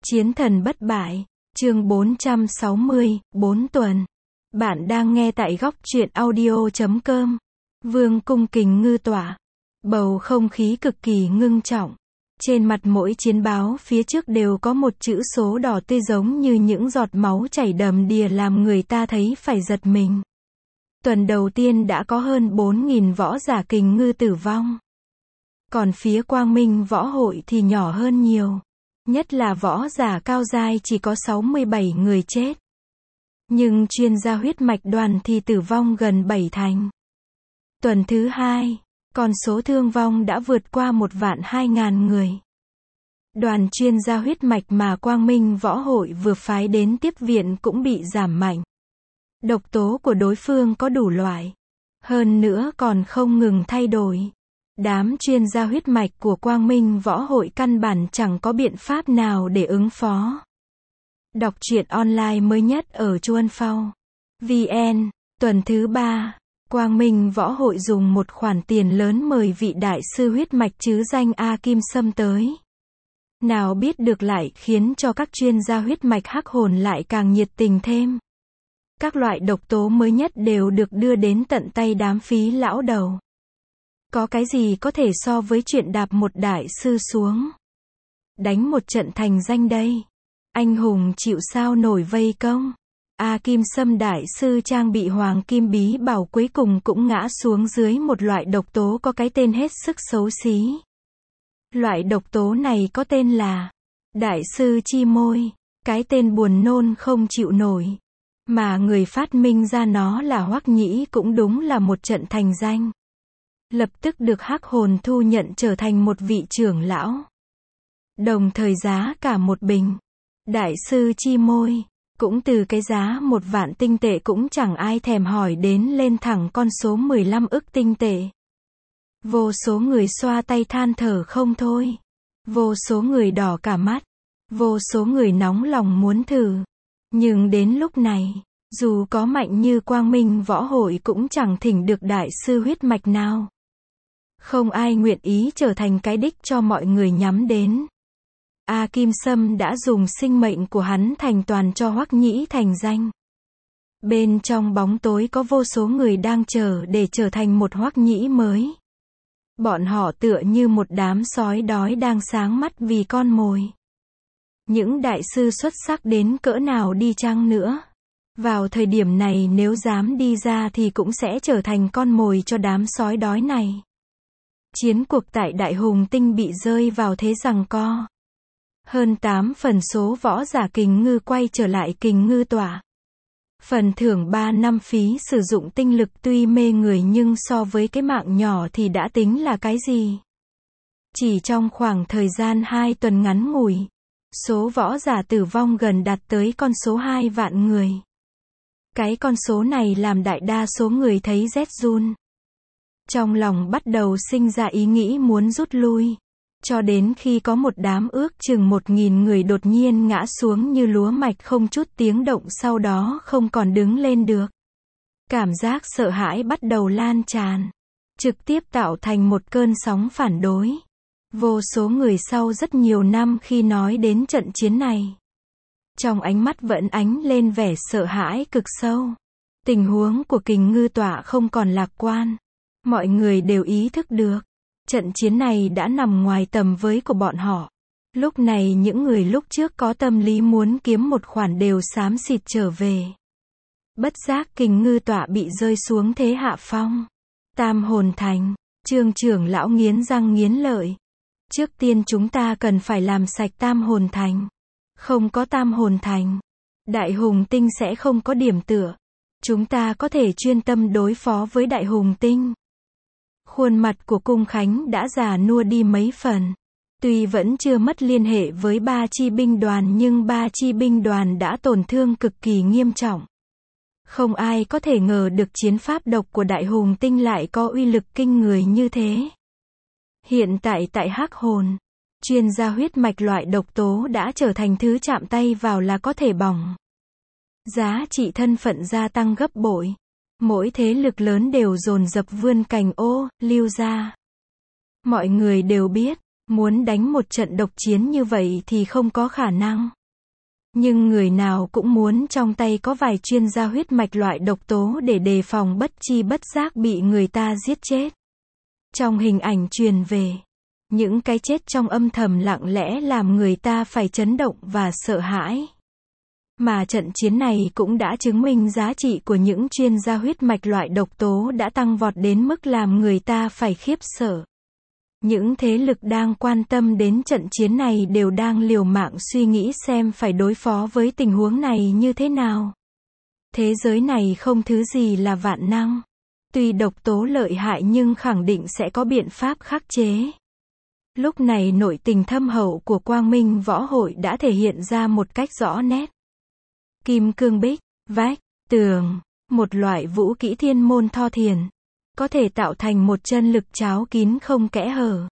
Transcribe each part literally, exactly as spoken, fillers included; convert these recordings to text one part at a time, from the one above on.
Chiến thần bất bại, chương bốn trăm sáu mươi, bốn tuần. Bạn đang nghe tại góc truyện audio chấm com. Vương cung kình ngư tọa. Bầu không khí cực kỳ ngưng trọng. Trên mặt mỗi chiến báo phía trước đều có một chữ số đỏ tươi giống như những giọt máu chảy đầm đìa làm người ta thấy phải giật mình. Tuần đầu tiên đã có hơn bốn nghìn võ giả kình ngư tử vong. Còn phía Quang Minh võ hội thì nhỏ hơn nhiều. Nhất là võ giả cao giai chỉ có sáu mươi bảy người chết. Nhưng chuyên gia huyết mạch đoàn thì tử vong gần bảy thành. Tuần thứ hai, con số thương vong đã vượt qua một vạn hai ngàn người. Đoàn chuyên gia huyết mạch mà Quang Minh võ hội vừa phái đến tiếp viện cũng bị giảm mạnh. Độc tố của đối phương có đủ loại. Hơn nữa còn không ngừng thay đổi. Đám chuyên gia huyết mạch của Quang Minh võ hội căn bản chẳng có biện pháp nào để ứng phó. Đọc truyện online mới nhất ở Chuan Phao vê en. Tuần thứ ba, Quang Minh võ hội dùng một khoản tiền lớn mời vị đại sư huyết mạch chứ danh A Kim Sâm tới. Nào biết được lại khiến cho các chuyên gia huyết mạch hắc hồn lại càng nhiệt tình thêm. Các loại độc tố mới nhất đều được đưa đến tận tay đám phí lão đầu. Có cái gì có thể so với chuyện đạp một đại sư xuống đánh một trận thành danh đây. Anh hùng chịu sao nổi vây công. A Kim Sâm đại sư trang bị hoàng kim bí bảo cuối cùng cũng ngã xuống dưới một loại độc tố có cái tên hết sức xấu xí. Loại độc tố này có tên là đại sư chi môi. Cái tên buồn nôn không chịu nổi. Mà người phát minh ra nó là Hoắc Nhĩ cũng đúng là một trận thành danh. Lập tức được hắc hồn thu nhận trở thành một vị trưởng lão. Đồng thời giá cả một bình đại sư chi môi cũng từ cái giá một vạn tinh tệ cũng chẳng ai thèm hỏi đến lên thẳng con số mười lăm ức tinh tệ. Vô số người xoa tay than thở không thôi. Vô số người đỏ cả mắt. Vô số người nóng lòng muốn thử. Nhưng đến lúc này, dù có mạnh như Quang Minh võ hội cũng chẳng thỉnh được đại sư huyết mạch nào. Không ai nguyện ý trở thành cái đích cho mọi người nhắm đến. A Kim Sâm đã dùng sinh mệnh của hắn thành toàn cho Hoắc Nhĩ thành danh. Bên trong bóng tối có vô số người đang chờ để trở thành một Hoắc Nhĩ mới. Bọn họ tựa như một đám sói đói đang sáng mắt vì con mồi. Những đại sư xuất sắc đến cỡ nào đi chăng nữa, vào thời điểm này nếu dám đi ra thì cũng sẽ trở thành con mồi cho đám sói đói này. Chiến cuộc tại Đại Hùng Tinh bị rơi vào thế giằng co. Hơn tám phần số võ giả kình ngư quay trở lại kình ngư tọa. Phần thưởng ba năm phí sử dụng tinh lực tuy mê người nhưng so với cái mạng nhỏ thì đã tính là cái gì. Chỉ trong khoảng thời gian hai tuần ngắn ngủi, số võ giả tử vong gần đạt tới con số hai vạn người. Cái con số này làm đại đa số người thấy rét run. Trong lòng bắt đầu sinh ra ý nghĩ muốn rút lui. Cho đến khi có một đám ước chừng một nghìn người đột nhiên ngã xuống như lúa mạch không chút tiếng động sau đó không còn đứng lên được. Cảm giác sợ hãi bắt đầu lan tràn. Trực tiếp tạo thành một cơn sóng phản đối. Vô số người sau rất nhiều năm khi nói đến trận chiến này. Trong ánh mắt vẫn ánh lên vẻ sợ hãi cực sâu. Tình huống của kình ngư tọa không còn lạc quan. Mọi người đều ý thức được. Trận chiến này đã nằm ngoài tầm với của bọn họ. Lúc này những người lúc trước có tâm lý muốn kiếm một khoản đều xám xịt trở về. Bất giác kình ngư tọa bị rơi xuống thế hạ phong. Tam hồn thành, Trương trưởng lão nghiến răng nghiến lợi. Trước tiên chúng ta cần phải làm sạch tam hồn thành. Không có tam hồn thành, Đại Hùng Tinh sẽ không có điểm tựa. Chúng ta có thể chuyên tâm đối phó với Đại Hùng Tinh. Khuôn mặt của Cung Khánh đã già nua đi mấy phần. Tuy vẫn chưa mất liên hệ với ba chi binh đoàn nhưng ba chi binh đoàn đã tổn thương cực kỳ nghiêm trọng. Không ai có thể ngờ được chiến pháp độc của Đại Hùng Tinh lại có uy lực kinh người như thế. Hiện tại tại hắc hồn, chuyên gia huyết mạch loại độc tố đã trở thành thứ chạm tay vào là có thể bỏng. Giá trị thân phận gia tăng gấp bội. Mỗi thế lực lớn đều dồn dập vươn cành ô, lưu ra. Mọi người đều biết, Muốn đánh một trận độc chiến như vậy thì không có khả năng. Nhưng người nào cũng muốn trong tay có vài chuyên gia huyết mạch loại độc tố để đề phòng bất chi bất giác bị người ta giết chết. Trong hình ảnh truyền về, những cái chết trong âm thầm lặng lẽ làm người ta phải chấn động và sợ hãi. Mà trận chiến này cũng đã chứng minh giá trị của những chuyên gia huyết mạch loại độc tố đã tăng vọt đến mức làm người ta phải khiếp sợ. Những thế lực đang quan tâm đến trận chiến này đều đang liều mạng suy nghĩ xem phải đối phó với tình huống này như thế nào. Thế giới này không thứ gì là vạn năng. Tuy độc tố lợi hại nhưng khẳng định sẽ có biện pháp khắc chế. Lúc này nội tình thâm hậu của Quang Minh Võ Hội đã thể hiện ra một cách rõ nét. Kim cương bích, vách, tường, một loại vũ kỹ thiên môn tho thiền, có thể tạo thành một chân lực cháo kín không kẽ hở.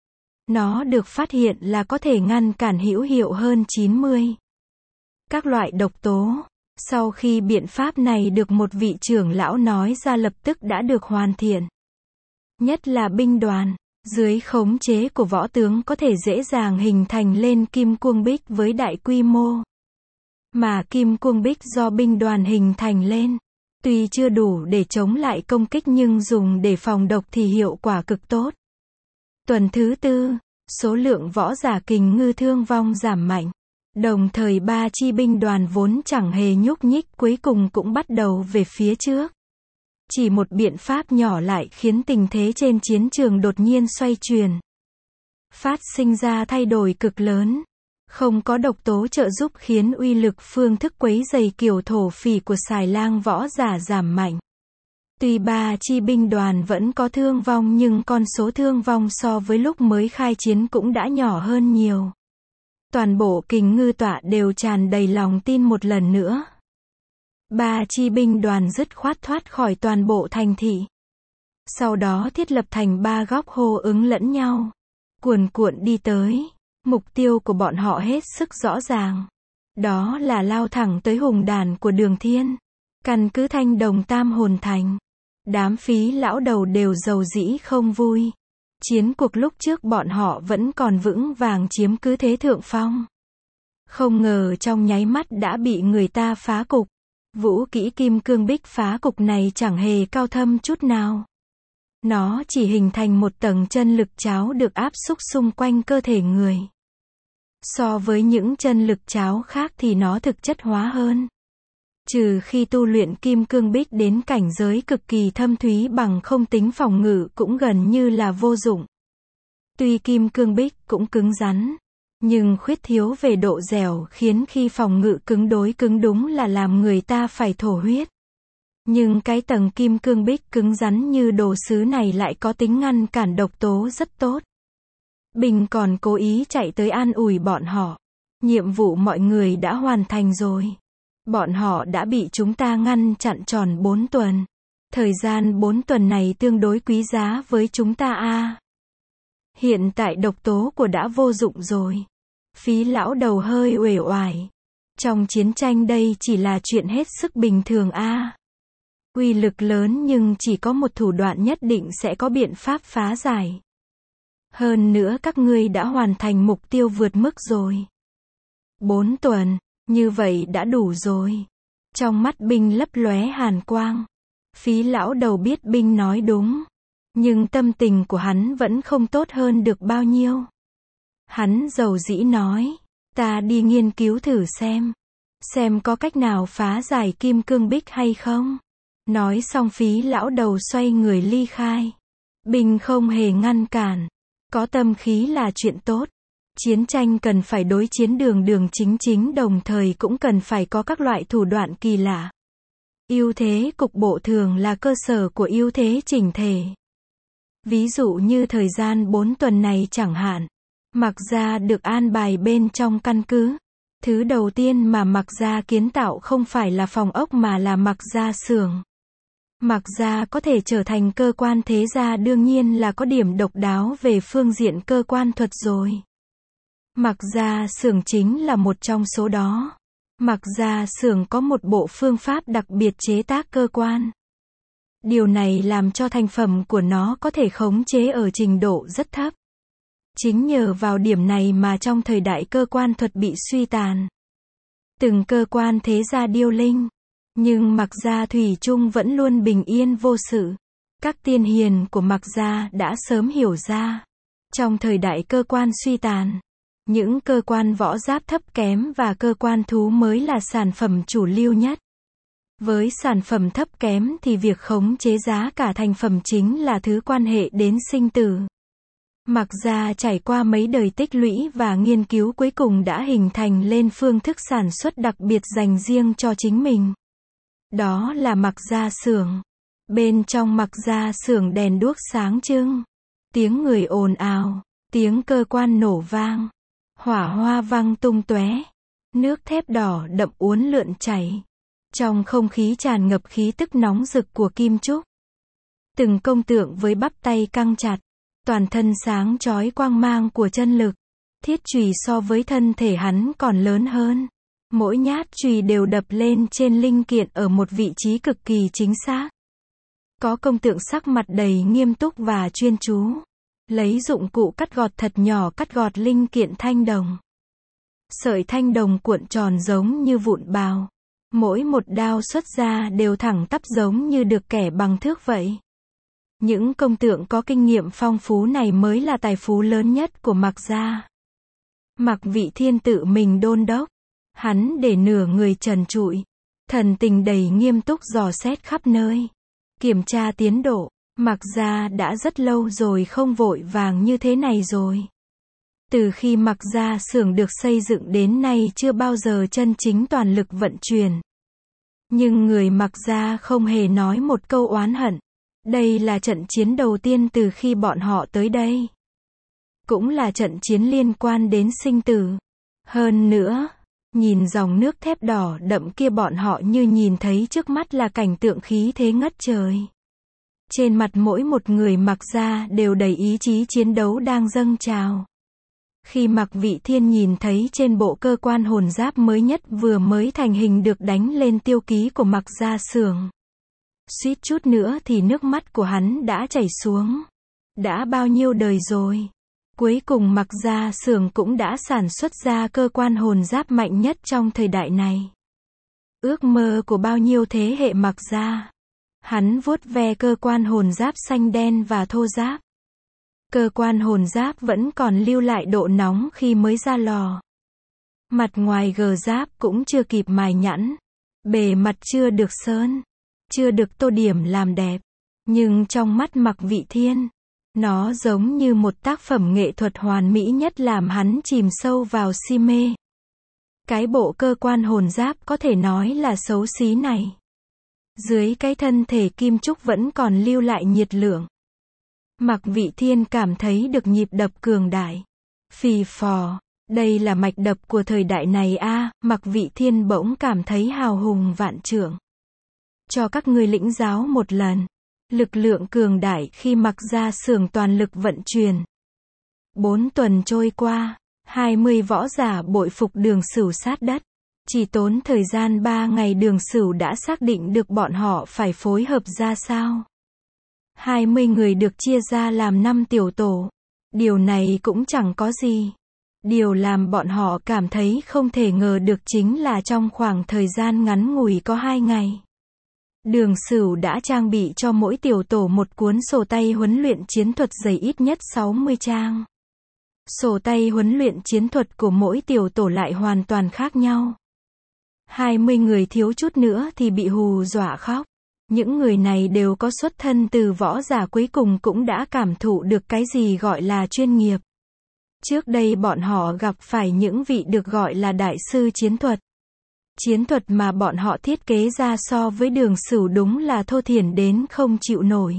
Nó được phát hiện là có thể ngăn cản hữu hiệu hơn chín mươi các loại độc tố. Sau khi biện pháp này được một vị trưởng lão nói ra lập tức đã được hoàn thiện. Nhất là binh đoàn, dưới khống chế của võ tướng có thể dễ dàng hình thành lên kim cương bích với đại quy mô. Mà kim cương bích do binh đoàn hình thành lên, tuy chưa đủ để chống lại công kích nhưng dùng để phòng độc thì hiệu quả cực tốt. Tuần thứ tư, số lượng võ giả kình ngư thương vong giảm mạnh. Đồng thời ba chi binh đoàn vốn chẳng hề nhúc nhích cuối cùng cũng bắt đầu về phía trước. Chỉ một biện pháp nhỏ lại khiến tình thế trên chiến trường đột nhiên xoay chuyển. Phát sinh ra thay đổi cực lớn. Không có độc tố trợ giúp khiến uy lực phương thức quấy dày kiểu thổ phỉ của xài lang võ giả giảm mạnh. Tuy ba chi binh đoàn vẫn có thương vong nhưng con số thương vong so với lúc mới khai chiến cũng đã nhỏ hơn nhiều. Toàn bộ kình ngư tọa đều tràn đầy lòng tin một lần nữa. Ba chi binh đoàn dứt khoát thoát khỏi toàn bộ thành thị. Sau đó thiết lập thành ba góc hô ứng lẫn nhau. Cuồn cuộn đi tới. Mục tiêu của bọn họ hết sức rõ ràng. Đó là lao thẳng tới hùng đàn của Đường Thiên. Căn cứ Thanh Đồng Tam Hồn Thành. Đám phí lão đầu đều giàu dĩ không vui. Chiến cuộc lúc trước bọn họ vẫn còn vững vàng chiếm cứ thế thượng phong. Không ngờ trong nháy mắt đã bị người ta phá cục. Vũ kỹ kim cương bích phá cục này chẳng hề cao thâm chút nào. Nó chỉ hình thành một tầng chân lực cháo được áp xúc xung quanh cơ thể người. So với những chân lực cháo khác thì nó thực chất hóa hơn. Trừ khi tu luyện kim cương bích đến cảnh giới cực kỳ thâm thúy bằng không tính phòng ngự cũng gần như là vô dụng. Tuy kim cương bích cũng cứng rắn, nhưng khuyết thiếu về độ dẻo khiến khi phòng ngự cứng đối cứng đúng là làm người ta phải thổ huyết. Nhưng cái tầng kim cương bích cứng rắn như đồ sứ này lại có tính ngăn cản độc tố rất tốt. Bình còn cố ý chạy tới an ủi bọn họ. Nhiệm vụ mọi người đã hoàn thành rồi. Bọn họ đã bị chúng ta ngăn chặn tròn bốn tuần. Thời gian bốn tuần này tương đối quý giá với chúng ta a. Hiện tại độc tố của đã vô dụng rồi. Phí lão đầu hơi uể oải. Trong chiến tranh đây chỉ là chuyện hết sức bình thường a. Uy lực lớn nhưng chỉ có một thủ đoạn nhất định sẽ có biện pháp phá giải. Hơn nữa các ngươi đã hoàn thành mục tiêu vượt mức rồi. Bốn tuần, như vậy đã đủ rồi. Trong mắt Binh lấp lóe hàn quang. Phí lão đầu biết Binh nói đúng. Nhưng tâm tình của hắn vẫn không tốt hơn được bao nhiêu. Hắn dầu dĩ nói, ta đi nghiên cứu thử xem. Xem có cách nào phá giải kim cương bích hay không. Nói xong Phí lão đầu xoay người ly khai. Binh không hề ngăn cản. Có tâm khí là chuyện tốt. Chiến tranh cần phải đối chiến đường đường chính chính đồng thời cũng cần phải có các loại thủ đoạn kỳ lạ. Ưu thế cục bộ thường là cơ sở của ưu thế chỉnh thể. Ví dụ như thời gian bốn tuần này chẳng hạn. Mạc Gia được an bài bên trong căn cứ. Thứ đầu tiên mà Mạc Gia kiến tạo không phải là phòng ốc mà là Mạc Gia xưởng. Mạc Gia có thể trở thành cơ quan thế gia đương nhiên là có điểm độc đáo về phương diện cơ quan thuật rồi. Mạc Gia xưởng chính là một trong số đó. Mạc Gia xưởng có một bộ phương pháp đặc biệt chế tác cơ quan. Điều này làm cho thành phẩm của nó có thể khống chế ở trình độ rất thấp. Chính nhờ vào điểm này mà trong thời đại cơ quan thuật bị suy tàn, từng cơ quan thế gia điêu linh, nhưng Mạc gia thủy chung vẫn luôn bình yên vô sự. Các tiên hiền của Mạc gia đã sớm hiểu ra, trong thời đại cơ quan suy tàn, những cơ quan võ giáp thấp kém và cơ quan thú mới là sản phẩm chủ lưu nhất. Với sản phẩm thấp kém thì việc khống chế giá cả thành phẩm chính là thứ quan hệ đến sinh tử. Mạc gia trải qua mấy đời tích lũy và nghiên cứu cuối cùng đã hình thành lên phương thức sản xuất đặc biệt dành riêng cho chính mình. Đó là Mạc gia xưởng. Bên trong Mạc gia xưởng đèn đuốc sáng trưng, tiếng người ồn ào, tiếng cơ quan nổ vang, hỏa hoa văng tung tóe, nước thép đỏ đậm uốn lượn chảy. Trong không khí tràn ngập khí tức nóng rực của kim trúc. Từng công tượng với bắp tay căng chặt, toàn thân sáng chói quang mang của chân lực. Thiết chùy so với thân thể hắn còn lớn hơn. Mỗi nhát chùy đều đập lên trên linh kiện ở một vị trí cực kỳ chính xác. Có công tượng sắc mặt đầy nghiêm túc và chuyên chú, lấy dụng cụ cắt gọt thật nhỏ cắt gọt linh kiện thanh đồng. Sợi thanh đồng cuộn tròn giống như vụn bào. Mỗi một đao xuất ra đều thẳng tắp giống như được kẻ bằng thước vậy. Những công tượng có kinh nghiệm phong phú này mới là tài phú lớn nhất của Mạc gia. Mạc Vị Thiên tự mình đôn đốc. Hắn để nửa người trần trụi, thần tình đầy nghiêm túc dò xét khắp nơi, kiểm tra tiến độ. Mạc gia đã rất lâu rồi không vội vàng như thế này rồi. Từ khi Mạc gia xưởng được xây dựng đến nay chưa bao giờ chân chính toàn lực vận chuyển. Nhưng người Mạc gia không hề nói một câu oán hận. Đây là trận chiến đầu tiên từ khi bọn họ tới đây. Cũng là trận chiến liên quan đến sinh tử. Hơn nữa, nhìn dòng nước thép đỏ đậm kia bọn họ như nhìn thấy trước mắt là cảnh tượng khí thế ngất trời. Trên mặt mỗi một người Mạc gia đều đầy ý chí chiến đấu đang dâng trào. Khi Mạc Vị Thiên nhìn thấy trên bộ cơ quan hồn giáp mới nhất vừa mới thành hình được đánh lên tiêu ký của Mạc gia xưởng, suýt chút nữa thì nước mắt của hắn đã chảy xuống. Đã bao nhiêu đời rồi, cuối cùng Mạc gia xưởng cũng đã sản xuất ra cơ quan hồn giáp mạnh nhất trong thời đại này. Ước mơ của bao nhiêu thế hệ Mạc gia. Hắn vuốt ve cơ quan hồn giáp xanh đen và thô ráp. Cơ quan hồn giáp vẫn còn lưu lại độ nóng khi mới ra lò. Mặt ngoài gờ giáp cũng chưa kịp mài nhẵn. Bề mặt chưa được sơn, chưa được tô điểm làm đẹp. Nhưng trong mắt Mạc Vị Thiên, nó giống như một tác phẩm nghệ thuật hoàn mỹ nhất làm hắn chìm sâu vào si mê. Cái bộ cơ quan hồn giáp có thể nói là xấu xí này. Dưới cái thân thể kim trúc vẫn còn lưu lại nhiệt lượng. Mạc Vị Thiên cảm thấy được nhịp đập cường đại. Phì phò, đây là mạch đập của thời đại này a. À, Mạc Vị Thiên bỗng cảm thấy hào hùng vạn trượng. Cho các ngươi lĩnh giáo một lần. Lực lượng cường đại khi Mạc gia xưởng toàn lực vận chuyển. Bốn tuần trôi qua, hai mươi võ giả bội phục Đường Sửu sát đất. Chỉ tốn thời gian ba ngày Đường Sửu đã xác định được bọn họ phải phối hợp ra sao. hai mươi người được chia ra làm năm tiểu tổ. Điều này cũng chẳng có gì. Điều làm bọn họ cảm thấy không thể ngờ được chính là trong khoảng thời gian ngắn ngủi có hai ngày. Đường Sửu đã trang bị cho mỗi tiểu tổ một cuốn sổ tay huấn luyện chiến thuật dày ít nhất sáu mươi trang. Sổ tay huấn luyện chiến thuật của mỗi tiểu tổ lại hoàn toàn khác nhau. hai mươi người thiếu chút nữa thì bị hù dọa khóc. Những người này đều có xuất thân từ võ giả cuối cùng cũng đã cảm thụ được cái gì gọi là chuyên nghiệp. Trước đây bọn họ gặp phải những vị được gọi là đại sư chiến thuật. Chiến thuật mà bọn họ thiết kế ra so với Đường Sửu đúng là thô thiển đến không chịu nổi.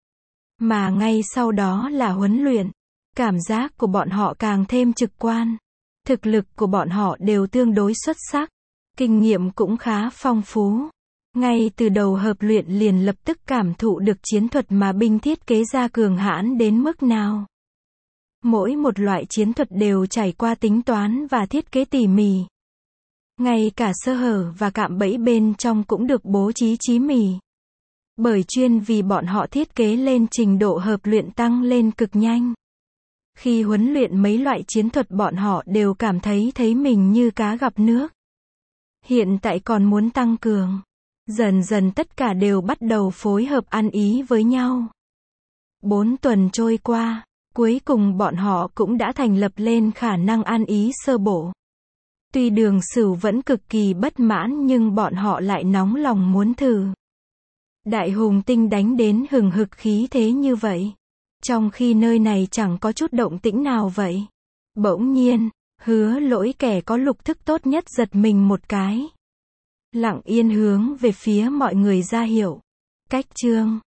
Mà ngay sau đó là huấn luyện. Cảm giác của bọn họ càng thêm trực quan. Thực lực của bọn họ đều tương đối xuất sắc. Kinh nghiệm cũng khá phong phú. Ngay từ đầu hợp luyện liền lập tức cảm thụ được chiến thuật mà binh thiết kế ra cường hãn đến mức nào. Mỗi một loại chiến thuật đều trải qua tính toán và thiết kế tỉ mỉ. Ngay cả sơ hở và cạm bẫy bên trong cũng được bố trí chí mỉ. Bởi chuyên vì bọn họ thiết kế lên trình độ hợp luyện tăng lên cực nhanh. Khi huấn luyện mấy loại chiến thuật bọn họ đều cảm thấy thấy mình như cá gặp nước. Hiện tại còn muốn tăng cường. Dần dần tất cả đều bắt đầu phối hợp ăn ý với nhau. Bốn tuần trôi qua, cuối cùng bọn họ cũng đã thành lập lên khả năng ăn ý sơ bộ. Tuy Đường Sửu vẫn cực kỳ bất mãn nhưng bọn họ lại nóng lòng muốn thử. Đại hùng tinh đánh đến hừng hực khí thế như vậy. Trong khi nơi này chẳng có chút động tĩnh nào vậy. Bỗng nhiên, Hứa Lỗi kẻ có lục thức tốt nhất giật mình một cái. Lặng yên hướng về phía mọi người ra hiệu. Cách chương